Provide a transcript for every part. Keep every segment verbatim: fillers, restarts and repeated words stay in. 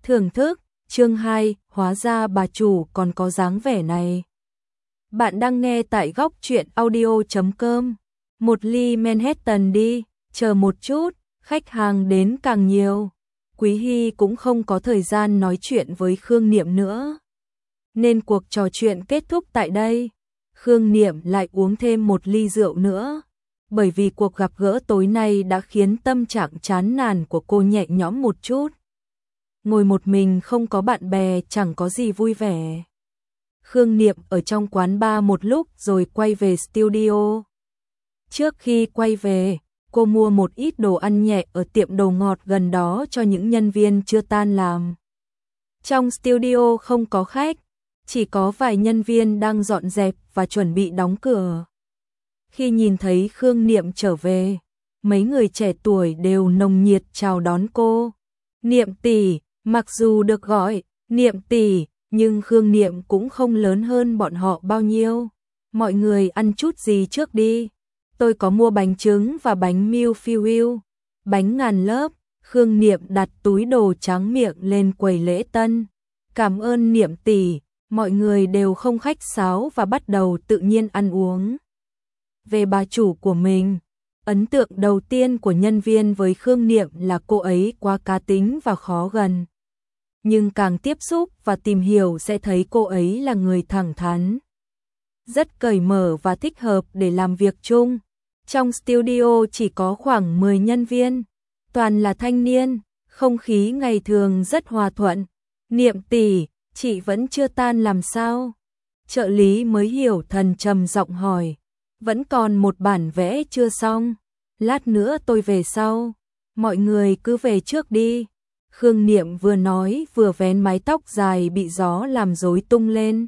Thưởng thức, chương hai, hóa ra bà chủ còn có dáng vẻ này. Bạn đang nghe tại góc truyện audio chấm com. Một ly Manhattan đi, chờ một chút, khách hàng đến càng nhiều. Quý Hy cũng không có thời gian nói chuyện với Khương Niệm nữa. Nên cuộc trò chuyện kết thúc tại đây. Khương Niệm lại uống thêm một ly rượu nữa. Bởi vì cuộc gặp gỡ tối nay đã khiến tâm trạng chán nản của cô nhẹ nhõm một chút. Ngồi một mình không có bạn bè chẳng có gì vui vẻ. Khương Niệm ở trong quán bar một lúc rồi quay về studio. Trước khi quay về, cô mua một ít đồ ăn nhẹ ở tiệm đồ ngọt gần đó cho những nhân viên chưa tan làm. Trong studio không có khách, chỉ có vài nhân viên đang dọn dẹp và chuẩn bị đóng cửa. Khi nhìn thấy Khương Niệm trở về, mấy người trẻ tuổi đều nồng nhiệt chào đón cô. Niệm tỷ, mặc dù được gọi Niệm tỷ, nhưng Khương Niệm cũng không lớn hơn bọn họ bao nhiêu. Mọi người ăn chút gì trước đi. Tôi có mua bánh trứng và bánh milfui, bánh ngàn lớp. Khương Niệm đặt túi đồ tráng miệng lên quầy lễ tân. Cảm ơn Niệm tỷ, mọi người đều không khách sáo và bắt đầu tự nhiên ăn uống. Về bà chủ của mình, ấn tượng đầu tiên của nhân viên với Khương Niệm là cô ấy quá cá tính và khó gần. Nhưng càng tiếp xúc và tìm hiểu sẽ thấy cô ấy là người thẳng thắn, rất cởi mở và thích hợp để làm việc chung. Trong studio chỉ có khoảng mười nhân viên, toàn là thanh niên, không khí ngày thường rất hòa thuận. Niệm tỷ, chị vẫn chưa tan làm sao? Trợ lý mới hiểu thần trầm giọng hỏi. Vẫn còn một bản vẽ chưa xong, lát nữa tôi về sau, mọi người cứ về trước đi. Khương Niệm vừa nói vừa vén mái tóc dài bị gió làm rối tung lên.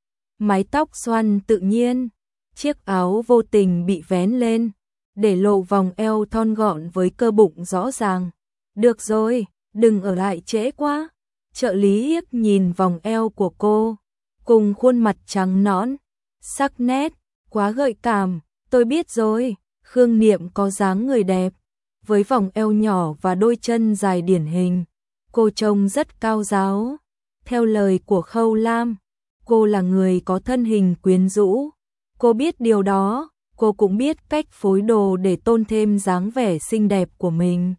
Mái tóc xoăn tự nhiên, chiếc áo vô tình bị vén lên, để lộ vòng eo thon gọn với cơ bụng rõ ràng. Được rồi, đừng ở lại trễ quá. Trợ lý liếc nhìn vòng eo của cô, cùng khuôn mặt trắng nõn, sắc nét, quá gợi cảm. Tôi biết rồi, Khương Niệm có dáng người đẹp, với vòng eo nhỏ và đôi chân dài điển hình. Cô trông rất cao ráo. Theo lời của Khâu Lam, cô là người có thân hình quyến rũ. Cô biết điều đó, cô cũng biết cách phối đồ để tôn thêm dáng vẻ xinh đẹp của mình.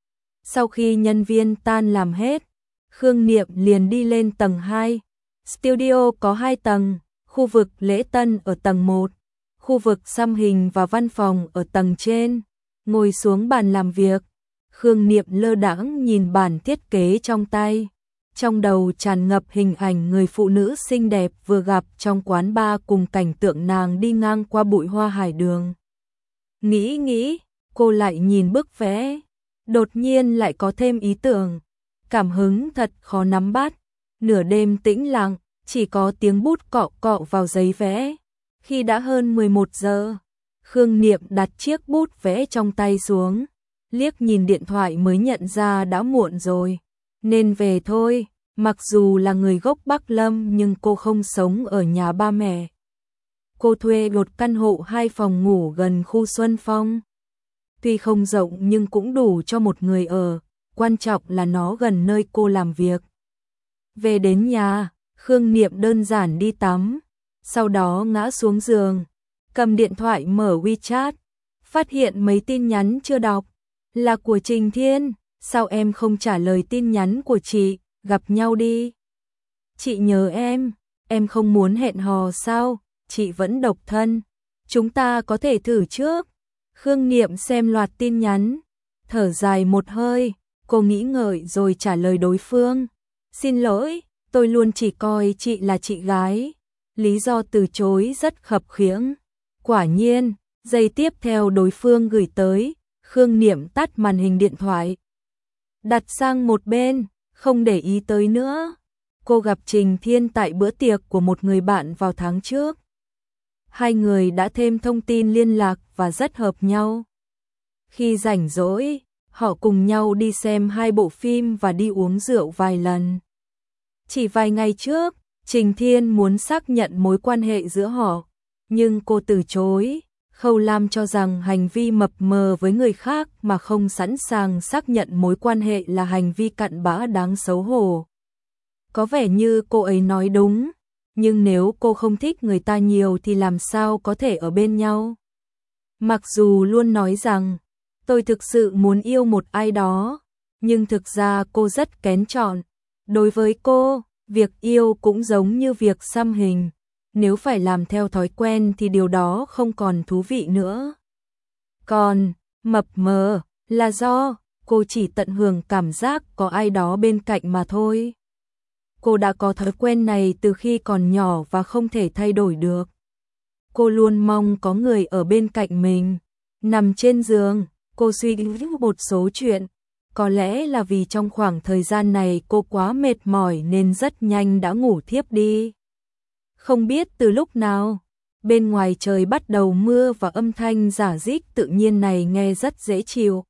Sau khi nhân viên tan làm hết, Khương Niệm liền đi lên tầng hai. Studio có hai tầng, khu vực lễ tân ở tầng một, khu vực xăm hình và văn phòng ở tầng trên. Ngồi xuống bàn làm việc, Khương Niệm lơ đãng nhìn bản thiết kế trong tay. Trong đầu tràn ngập hình ảnh người phụ nữ xinh đẹp vừa gặp trong quán bar cùng cảnh tượng nàng đi ngang qua bụi hoa hải đường. Nghĩ nghĩ, cô lại nhìn bức vẽ, đột nhiên lại có thêm ý tưởng. Cảm hứng thật khó nắm bắt. Nửa đêm tĩnh lặng, chỉ có tiếng bút cọ cọ vào giấy vẽ. Khi đã hơn mười một giờ, Khương Niệm đặt chiếc bút vẽ trong tay xuống, liếc nhìn điện thoại mới nhận ra đã muộn rồi, nên về thôi. Mặc dù là người gốc Bắc Lâm nhưng cô không sống ở nhà ba mẹ. Cô thuê một căn hộ hai phòng ngủ gần khu Xuân Phong. Tuy không rộng nhưng cũng đủ cho một người ở, quan trọng là nó gần nơi cô làm việc. Về đến nhà, Khương Niệm đơn giản đi tắm, sau đó ngã xuống giường, cầm điện thoại mở WeChat, phát hiện mấy tin nhắn chưa đọc, là của Trình Thiên. Sao em không trả lời tin nhắn của chị, gặp nhau đi. Chị nhớ em, em không muốn hẹn hò sao, chị vẫn độc thân, chúng ta có thể thử trước. Khương Niệm xem loạt tin nhắn, thở dài một hơi, cô nghĩ ngợi rồi trả lời đối phương. Xin lỗi, tôi luôn chỉ coi chị là chị gái. Lý do từ chối rất khập khiễng. Quả nhiên, giây tiếp theo đối phương gửi tới, Khương Niệm tắt màn hình điện thoại, đặt sang một bên, không để ý tới nữa. Cô gặp Trình Thiên tại bữa tiệc của một người bạn vào tháng trước. Hai người đã thêm thông tin liên lạc và rất hợp nhau. Khi rảnh rỗi, họ cùng nhau đi xem hai bộ phim và đi uống rượu vài lần. Chỉ vài ngày trước, Trình Thiên muốn xác nhận mối quan hệ giữa họ, nhưng cô từ chối. Khâu Lam cho rằng hành vi mập mờ với người khác mà không sẵn sàng xác nhận mối quan hệ là hành vi cặn bã đáng xấu hổ. Có vẻ như cô ấy nói đúng, nhưng nếu cô không thích người ta nhiều thì làm sao có thể ở bên nhau? Mặc dù luôn nói rằng, tôi thực sự muốn yêu một ai đó, nhưng thực ra cô rất kén chọn. Đối với cô, việc yêu cũng giống như việc xăm hình. Nếu phải làm theo thói quen thì điều đó không còn thú vị nữa. Còn, mập mờ, là do cô chỉ tận hưởng cảm giác có ai đó bên cạnh mà thôi. Cô đã có thói quen này từ khi còn nhỏ và không thể thay đổi được. Cô luôn mong có người ở bên cạnh mình. Nằm trên giường, cô suy nghĩ một số chuyện. Có lẽ là vì trong khoảng thời gian này cô quá mệt mỏi nên rất nhanh đã ngủ thiếp đi. Không biết từ lúc nào, bên ngoài trời bắt đầu mưa và âm thanh rả rích tự nhiên này nghe rất dễ chịu.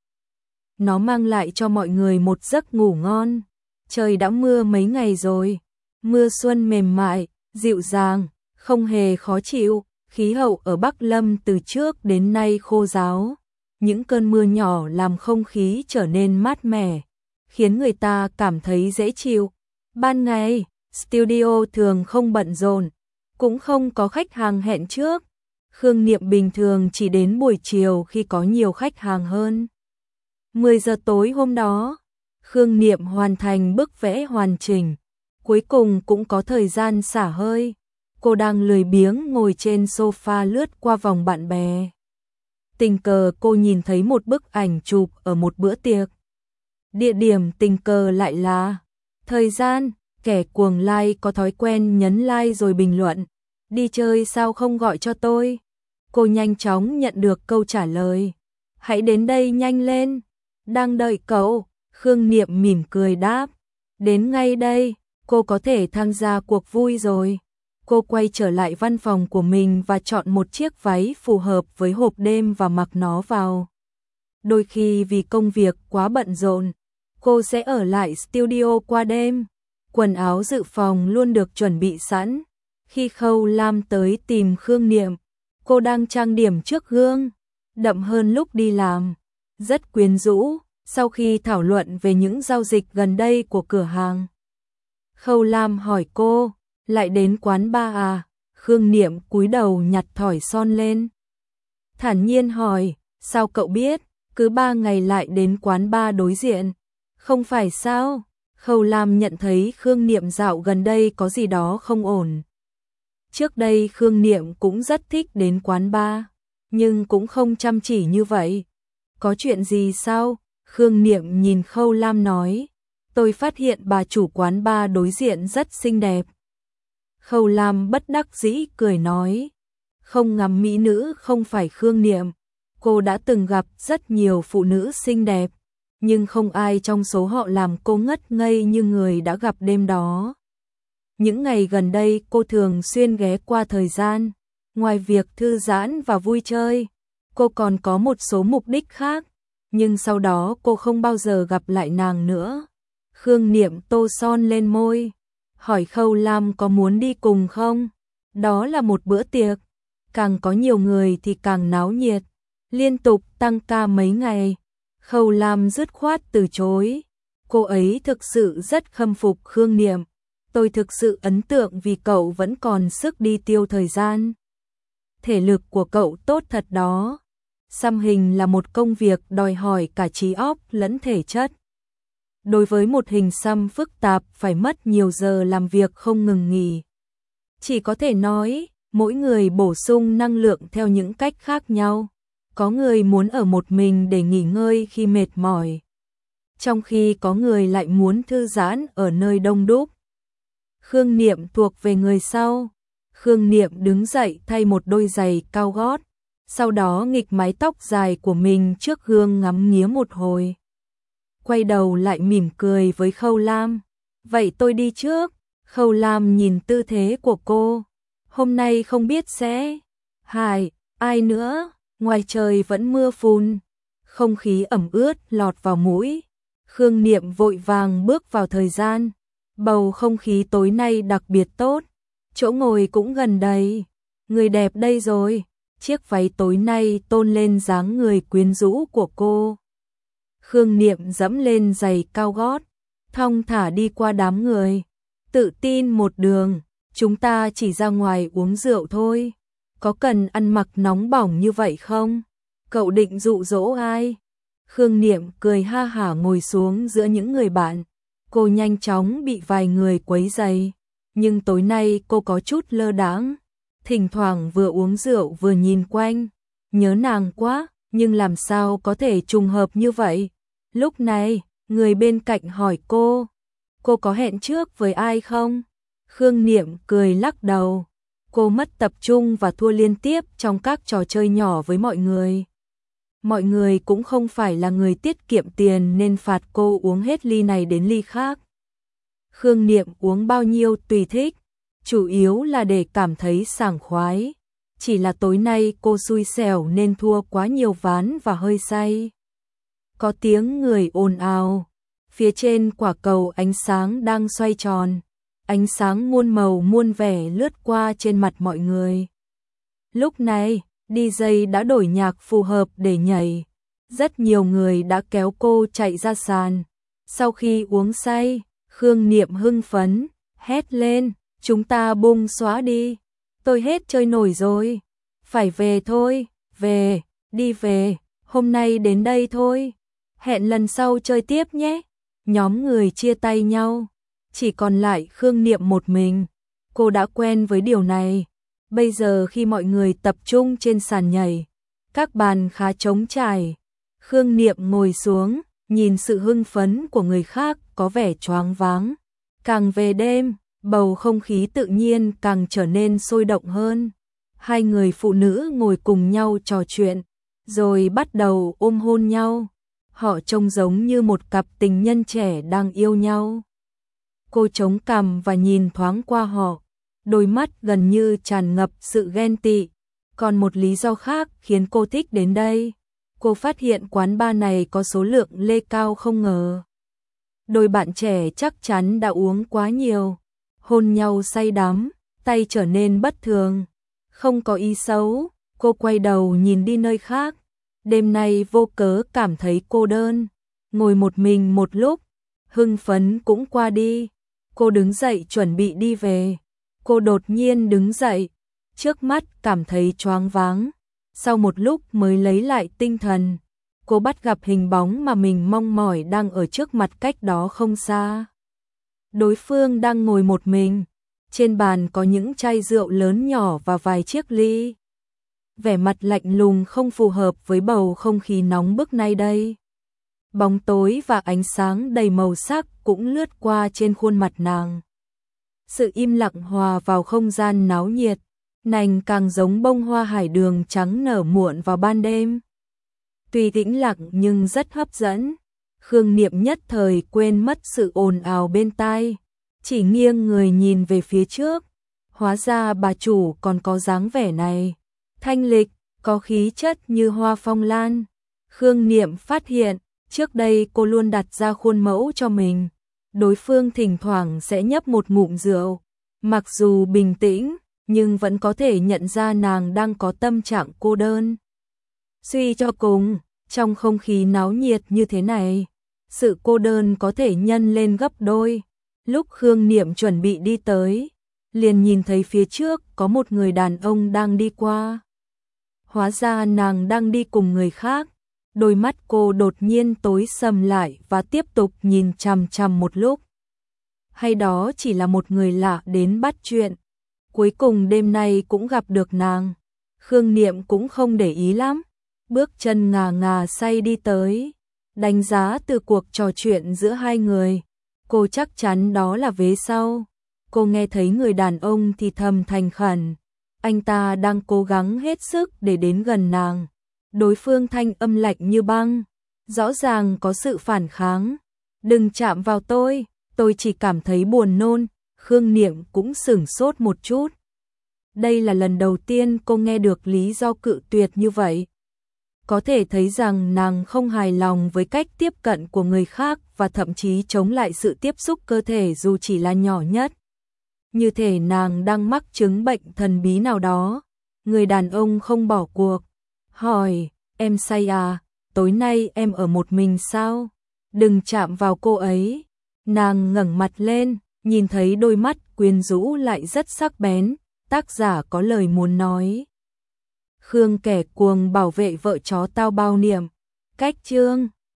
Nó mang lại cho mọi người một giấc ngủ ngon. Trời đã mưa mấy ngày rồi, mưa xuân mềm mại, dịu dàng, không hề khó chịu. Khí hậu ở Bắc Lâm từ trước đến nay khô ráo. Những cơn mưa nhỏ làm không khí trở nên mát mẻ, khiến người ta cảm thấy dễ chịu. Ban ngày, studio thường không bận rộn, cũng không có khách hàng hẹn trước. Khương Niệm bình thường chỉ đến buổi chiều khi có nhiều khách hàng hơn. mười giờ tối hôm đó, Khương Niệm hoàn thành bức vẽ hoàn chỉnh, cuối cùng cũng có thời gian xả hơi. Cô đang lười biếng ngồi trên sofa lướt qua vòng bạn bè. Tình cờ cô nhìn thấy một bức ảnh chụp ở một bữa tiệc. Địa điểm tình cờ lại là thời gian, kẻ cuồng like có thói quen nhấn like rồi bình luận. Đi chơi sao không gọi cho tôi? Cô nhanh chóng nhận được câu trả lời. Hãy đến đây nhanh lên. Đang đợi cậu. Khương Niệm mỉm cười đáp. Đến ngay đây, cô có thể tham gia cuộc vui rồi. Cô quay trở lại văn phòng của mình và chọn một chiếc váy phù hợp với hộp đêm và mặc nó vào. Đôi khi vì công việc quá bận rộn, cô sẽ ở lại studio qua đêm. Quần áo dự phòng luôn được chuẩn bị sẵn. Khi Khâu Lam tới tìm Khương Niệm, cô đang trang điểm trước gương, đậm hơn lúc đi làm, rất quyến rũ. Sau khi thảo luận về những giao dịch gần đây của cửa hàng, Khâu Lam hỏi cô, lại đến quán bar à? Khương Niệm cúi đầu nhặt thỏi son lên. Thản nhiên hỏi, sao cậu biết, cứ ba ngày lại đến quán bar đối diện. Không phải sao? Khâu Lam nhận thấy Khương Niệm dạo gần đây có gì đó không ổn. Trước đây Khương Niệm cũng rất thích đến quán bar, nhưng cũng không chăm chỉ như vậy. Có chuyện gì sao? Khương Niệm nhìn Khâu Lam nói, tôi phát hiện bà chủ quán bar đối diện rất xinh đẹp. Khâu Lam bất đắc dĩ cười nói, không ngắm mỹ nữ không phải Khương Niệm. Cô đã từng gặp rất nhiều phụ nữ xinh đẹp, nhưng không ai trong số họ làm cô ngất ngây như người đã gặp đêm đó. Những ngày gần đây cô thường xuyên ghé qua thời gian. Ngoài việc thư giãn và vui chơi, cô còn có một số mục đích khác, nhưng sau đó cô không bao giờ gặp lại nàng nữa. Khương Niệm tô son lên môi, hỏi Khâu Lam có muốn đi cùng không? Đó là một bữa tiệc, càng có nhiều người thì càng náo nhiệt, liên tục tăng ca mấy ngày. Khâu Lam dứt khoát từ chối, cô ấy thực sự rất khâm phục Khương Niệm. Tôi thực sự ấn tượng vì cậu vẫn còn sức đi tiêu thời gian. Thể lực của cậu tốt thật đó. Xăm hình là một công việc đòi hỏi cả trí óc lẫn thể chất. Đối với một hình xăm phức tạp phải mất nhiều giờ làm việc không ngừng nghỉ. Chỉ có thể nói, mỗi người bổ sung năng lượng theo những cách khác nhau. Có người muốn ở một mình để nghỉ ngơi khi mệt mỏi, trong khi có người lại muốn thư giãn ở nơi đông đúc. Khương Niệm thuộc về người sau. Khương Niệm đứng dậy thay một đôi giày cao gót, sau đó nghịch mái tóc dài của mình trước gương ngắm nghía một hồi. Quay đầu lại mỉm cười với Khâu Lam. Vậy tôi đi trước. Khâu Lam nhìn tư thế của cô. Hôm nay không biết sẽ hại ai nữa. Ngoài trời vẫn mưa phùn, không khí ẩm ướt lọt vào mũi. Khương Niệm vội vàng bước vào thời gian. Bầu không khí tối nay đặc biệt tốt, chỗ ngồi cũng gần đầy. Người đẹp đây rồi. chiếc váy tối nay tôn lên dáng người quyến rũ của cô. Khương Niệm dẫm lên giày cao gót, thong thả đi qua đám người, tự tin một đường, chúng ta chỉ ra ngoài uống rượu thôi, có cần ăn mặc nóng bỏng như vậy không? Cậu định dụ dỗ ai? Khương Niệm cười ha hả ngồi xuống giữa những người bạn, cô nhanh chóng bị vài người quấy rầy, nhưng tối nay cô có chút lơ đãng, thỉnh thoảng vừa uống rượu vừa nhìn quanh, nhớ nàng quá, nhưng làm sao có thể trùng hợp như vậy? Lúc này, người bên cạnh hỏi cô, cô có hẹn trước với ai không? Khương Niệm cười lắc đầu, cô mất tập trung và thua liên tiếp trong các trò chơi nhỏ với mọi người. Mọi người cũng không phải là người tiết kiệm tiền nên phạt cô uống hết ly này đến ly khác. Khương Niệm uống bao nhiêu tùy thích, chủ yếu là để cảm thấy sảng khoái. Chỉ là tối nay cô xui xẻo nên thua quá nhiều ván và hơi say. Có tiếng người ồn ào, phía trên quả cầu ánh sáng đang xoay tròn, ánh sáng muôn màu muôn vẻ lướt qua trên mặt mọi người. Lúc này, đi jây đã đổi nhạc phù hợp để nhảy, rất nhiều người đã kéo cô chạy ra sàn. Sau khi uống say, Khương Niệm hưng phấn, hét lên, chúng ta bung xóa đi, tôi hết chơi nổi rồi, phải về thôi, về, đi về, hôm nay đến đây thôi, hẹn lần sau chơi tiếp nhé. Nhóm người chia tay nhau, chỉ còn lại Khương Niệm một mình, cô đã quen với điều này. Bây giờ khi mọi người tập trung trên sàn nhảy, các bàn khá trống trải, Khương Niệm ngồi xuống, nhìn sự hưng phấn của người khác có vẻ choáng váng. Càng về đêm, bầu không khí tự nhiên càng trở nên sôi động hơn. Hai người phụ nữ ngồi cùng nhau trò chuyện, rồi bắt đầu ôm hôn nhau. Họ trông giống như một cặp tình nhân trẻ đang yêu nhau. Cô chống cằm và nhìn thoáng qua họ, đôi mắt gần như tràn ngập sự ghen tị. Còn một lý do khác khiến cô thích đến đây. Cô phát hiện quán bar này có số lượng lê cao không ngờ. Đôi bạn trẻ chắc chắn đã uống quá nhiều, hôn nhau say đắm, tay trở nên bất thường. Không có ý xấu, cô quay đầu nhìn đi nơi khác. Đêm nay vô cớ cảm thấy cô đơn, ngồi một mình một lúc, hưng phấn cũng qua đi. Cô đứng dậy chuẩn bị đi về. Cô đột nhiên đứng dậy, trước mắt cảm thấy choáng váng. Sau một lúc mới lấy lại tinh thần, cô bắt gặp hình bóng mà mình mong mỏi đang ở trước mặt cách đó không xa. Đối phương đang ngồi một mình, trên bàn có những chai rượu lớn nhỏ và vài chiếc ly. Vẻ mặt lạnh lùng không phù hợp với bầu không khí nóng bức nay đây. Bóng tối và ánh sáng đầy màu sắc cũng lướt qua trên khuôn mặt nàng. Sự im lặng hòa vào không gian náo nhiệt, nàng càng giống bông hoa hải đường trắng nở muộn vào ban đêm. Tuy tĩnh lặng nhưng rất hấp dẫn, Khương Niệm nhất thời quên mất sự ồn ào bên tai, chỉ nghiêng người nhìn về phía trước. Hóa ra bà chủ còn có dáng vẻ này, thanh lịch, có khí chất như hoa phong lan. Khương Niệm phát hiện, trước đây cô luôn đặt ra khuôn mẫu cho mình. Đối phương thỉnh thoảng sẽ nhấp một ngụm rượu, mặc dù bình tĩnh, nhưng vẫn có thể nhận ra nàng đang có tâm trạng cô đơn. Suy cho cùng, trong không khí náo nhiệt như thế này, sự cô đơn có thể nhân lên gấp đôi. Lúc Khương Niệm chuẩn bị đi tới, liền nhìn thấy phía trước có một người đàn ông đang đi qua. Hóa ra nàng đang đi cùng người khác. Đôi mắt cô đột nhiên tối sầm lại và tiếp tục nhìn chằm chằm một lúc. Hay đó chỉ là một người lạ đến bắt chuyện. Cuối cùng đêm nay cũng gặp được nàng. Khương Niệm cũng không để ý lắm, bước chân ngà ngà say đi tới. Đánh giá từ cuộc trò chuyện giữa hai người, cô chắc chắn đó là vế sau. Cô nghe thấy người đàn ông thì thầm thành khẩn, anh ta đang cố gắng hết sức để đến gần nàng. Đối phương thanh âm lạnh như băng, rõ ràng có sự phản kháng. Đừng chạm vào tôi, tôi chỉ cảm thấy buồn nôn. Khương Niệm cũng sửng sốt một chút. Đây là lần đầu tiên cô nghe được lý do cự tuyệt như vậy. Có thể thấy rằng nàng không hài lòng với cách tiếp cận của người khác và thậm chí chống lại sự tiếp xúc cơ thể dù chỉ là nhỏ nhất. Như thể nàng đang mắc chứng bệnh thần bí nào đó. người đàn ông không bỏ cuộc, hỏi, em say à, tối nay em ở một mình sao? Đừng chạm vào cô ấy. Nàng ngẩng mặt lên, nhìn thấy đôi mắt quyến rũ lại rất sắc bén, tác giả có lời muốn nói. Khương kẻ cuồng bảo vệ vợ chó tao bao niệm. Cách chương